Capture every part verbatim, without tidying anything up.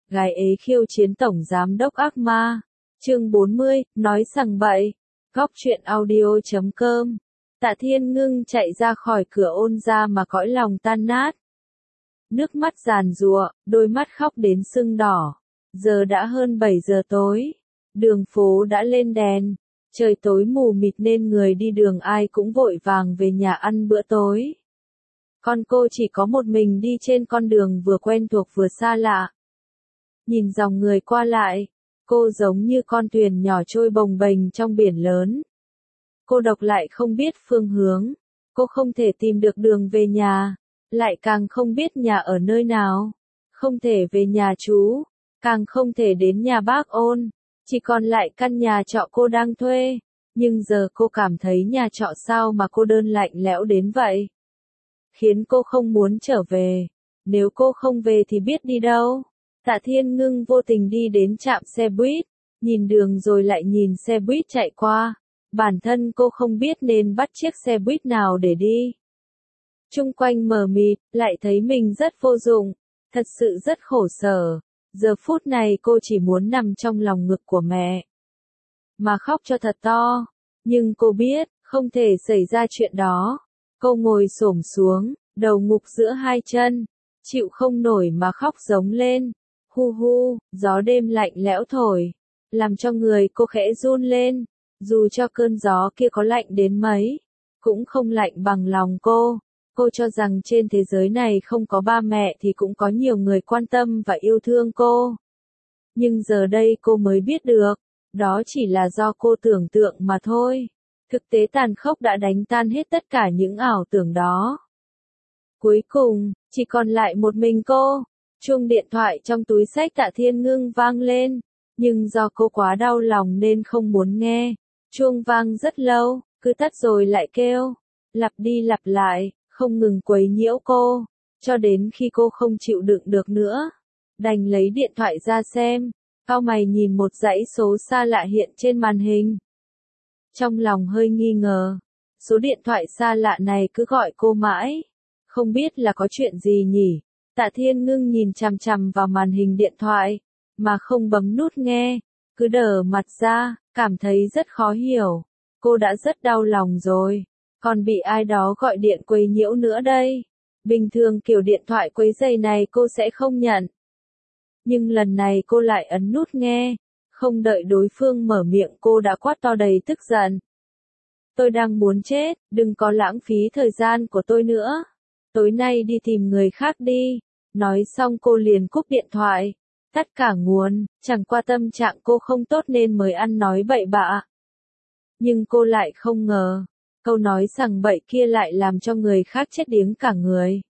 gái ế khiêu chiến tổng giám đốc ác ma. Chương bốn mươi, nói sằng bậy. Góc truyện audio chấm com. Tạ Thiên Ngưng chạy ra khỏi cửa ôn ra mà cõi lòng tan nát. Nước mắt giàn giụa, đôi mắt khóc đến sưng đỏ. Giờ đã hơn bảy giờ tối. Đường phố đã lên đèn. Trời tối mù mịt nên người đi đường ai cũng vội vàng về nhà ăn bữa tối. Con cô chỉ có một mình đi trên con đường vừa quen thuộc vừa xa lạ. Nhìn dòng người qua lại, cô giống như con thuyền nhỏ trôi bồng bềnh trong biển lớn. Cô độc lại không biết phương hướng, cô không thể tìm được đường về nhà, lại càng không biết nhà ở nơi nào, không thể về nhà chú, càng không thể đến nhà bác Ôn, chỉ còn lại căn nhà trọ cô đang thuê, nhưng giờ cô cảm thấy nhà trọ sao mà cô đơn lạnh lẽo đến vậy. Khiến cô không muốn trở về, nếu cô không về thì biết đi đâu. Tạ Thiên Ngưng vô tình đi đến trạm xe buýt, nhìn đường rồi lại nhìn xe buýt chạy qua. Bản thân cô không biết nên bắt chiếc xe buýt nào để đi. Chung quanh mờ mịt, lại thấy mình rất vô dụng, thật sự rất khổ sở. Giờ phút này cô chỉ muốn nằm trong lòng ngực của mẹ, mà khóc cho thật to. Nhưng cô biết, không thể xảy ra chuyện đó. Cô ngồi xổm xuống, đầu ngục giữa hai chân, chịu không nổi mà khóc giống lên. Hu hu, gió đêm lạnh lẽo thổi, làm cho người cô khẽ run lên. Dù cho cơn gió kia có lạnh đến mấy, cũng không lạnh bằng lòng cô. Cô cho rằng trên thế giới này không có ba mẹ thì cũng có nhiều người quan tâm và yêu thương cô. Nhưng giờ đây cô mới biết được, đó chỉ là do cô tưởng tượng mà thôi. Thực tế tàn khốc đã đánh tan hết tất cả những ảo tưởng đó. Cuối cùng, chỉ còn lại một mình cô. Chuông điện thoại trong túi xách Tạ Thiên Ngưng vang lên, nhưng do cô quá đau lòng nên không muốn nghe. Chuông vang rất lâu, cứ tắt rồi lại kêu, lặp đi lặp lại, không ngừng quấy nhiễu cô, cho đến khi cô không chịu đựng được nữa, đành lấy điện thoại ra xem. Cau mày nhìn một dãy số xa lạ hiện trên màn hình. Trong lòng hơi nghi ngờ, số điện thoại xa lạ này cứ gọi cô mãi, không biết là có chuyện gì nhỉ. Tạ Thiên Ngưng nhìn chằm chằm vào màn hình điện thoại, mà không bấm nút nghe, cứ đờ mặt ra, cảm thấy rất khó hiểu. Cô đã rất đau lòng rồi, còn bị ai đó gọi điện quấy nhiễu nữa đây. Bình thường kiểu điện thoại quấy rầy này cô sẽ không nhận. Nhưng lần này cô lại ấn nút nghe, không đợi đối phương mở miệng cô đã quát to đầy tức giận. Tôi đang muốn chết, đừng có lãng phí thời gian của tôi nữa. Tối nay đi tìm người khác đi. Nói xong cô liền cúp điện thoại, tắt cả nguồn, chẳng qua tâm trạng cô không tốt nên mới ăn nói bậy bạ. Nhưng cô lại không ngờ, câu nói sằng bậy kia lại làm cho người khác chết điếng cả người.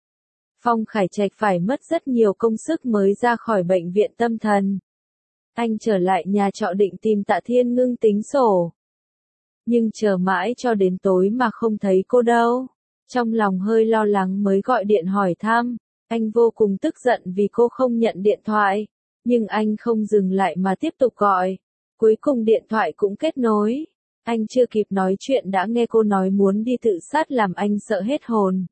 Phong Khải Trạch phải mất rất nhiều công sức mới ra khỏi bệnh viện tâm thần. Anh trở lại nhà trọ định tìm Tạ Thiên Ngưng tính sổ. Nhưng chờ mãi cho đến tối mà không thấy cô đâu. Trong lòng hơi lo lắng mới gọi điện hỏi thăm. Anh vô cùng tức giận vì cô không nhận điện thoại. Nhưng anh không dừng lại mà tiếp tục gọi. Cuối cùng điện thoại cũng kết nối. Anh chưa kịp nói chuyện đã nghe cô nói muốn đi tự sát làm anh sợ hết hồn.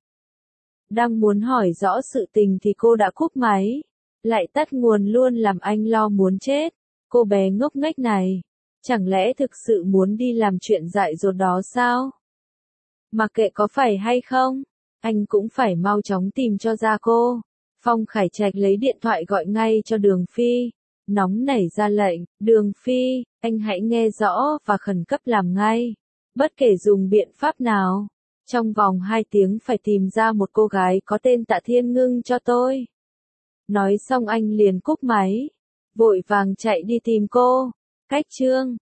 Đang muốn hỏi rõ sự tình thì cô đã cúp máy. Lại tắt nguồn luôn làm anh lo muốn chết. Cô bé ngốc nghếch này. Chẳng lẽ thực sự muốn đi làm chuyện dại dột đó sao? Mặc kệ có phải hay không, anh cũng phải mau chóng tìm cho ra cô. Phong Khải Trạch lấy điện thoại gọi ngay cho Đường Phi. Nóng nảy ra lệnh, Đường Phi, anh hãy nghe rõ và khẩn cấp làm ngay. Bất kể dùng biện pháp nào. Trong vòng hai tiếng phải tìm ra một cô gái có tên Tạ Thiên Ngưng cho tôi. Nói xong anh liền cúp máy. Vội vàng chạy đi tìm cô. Cách chương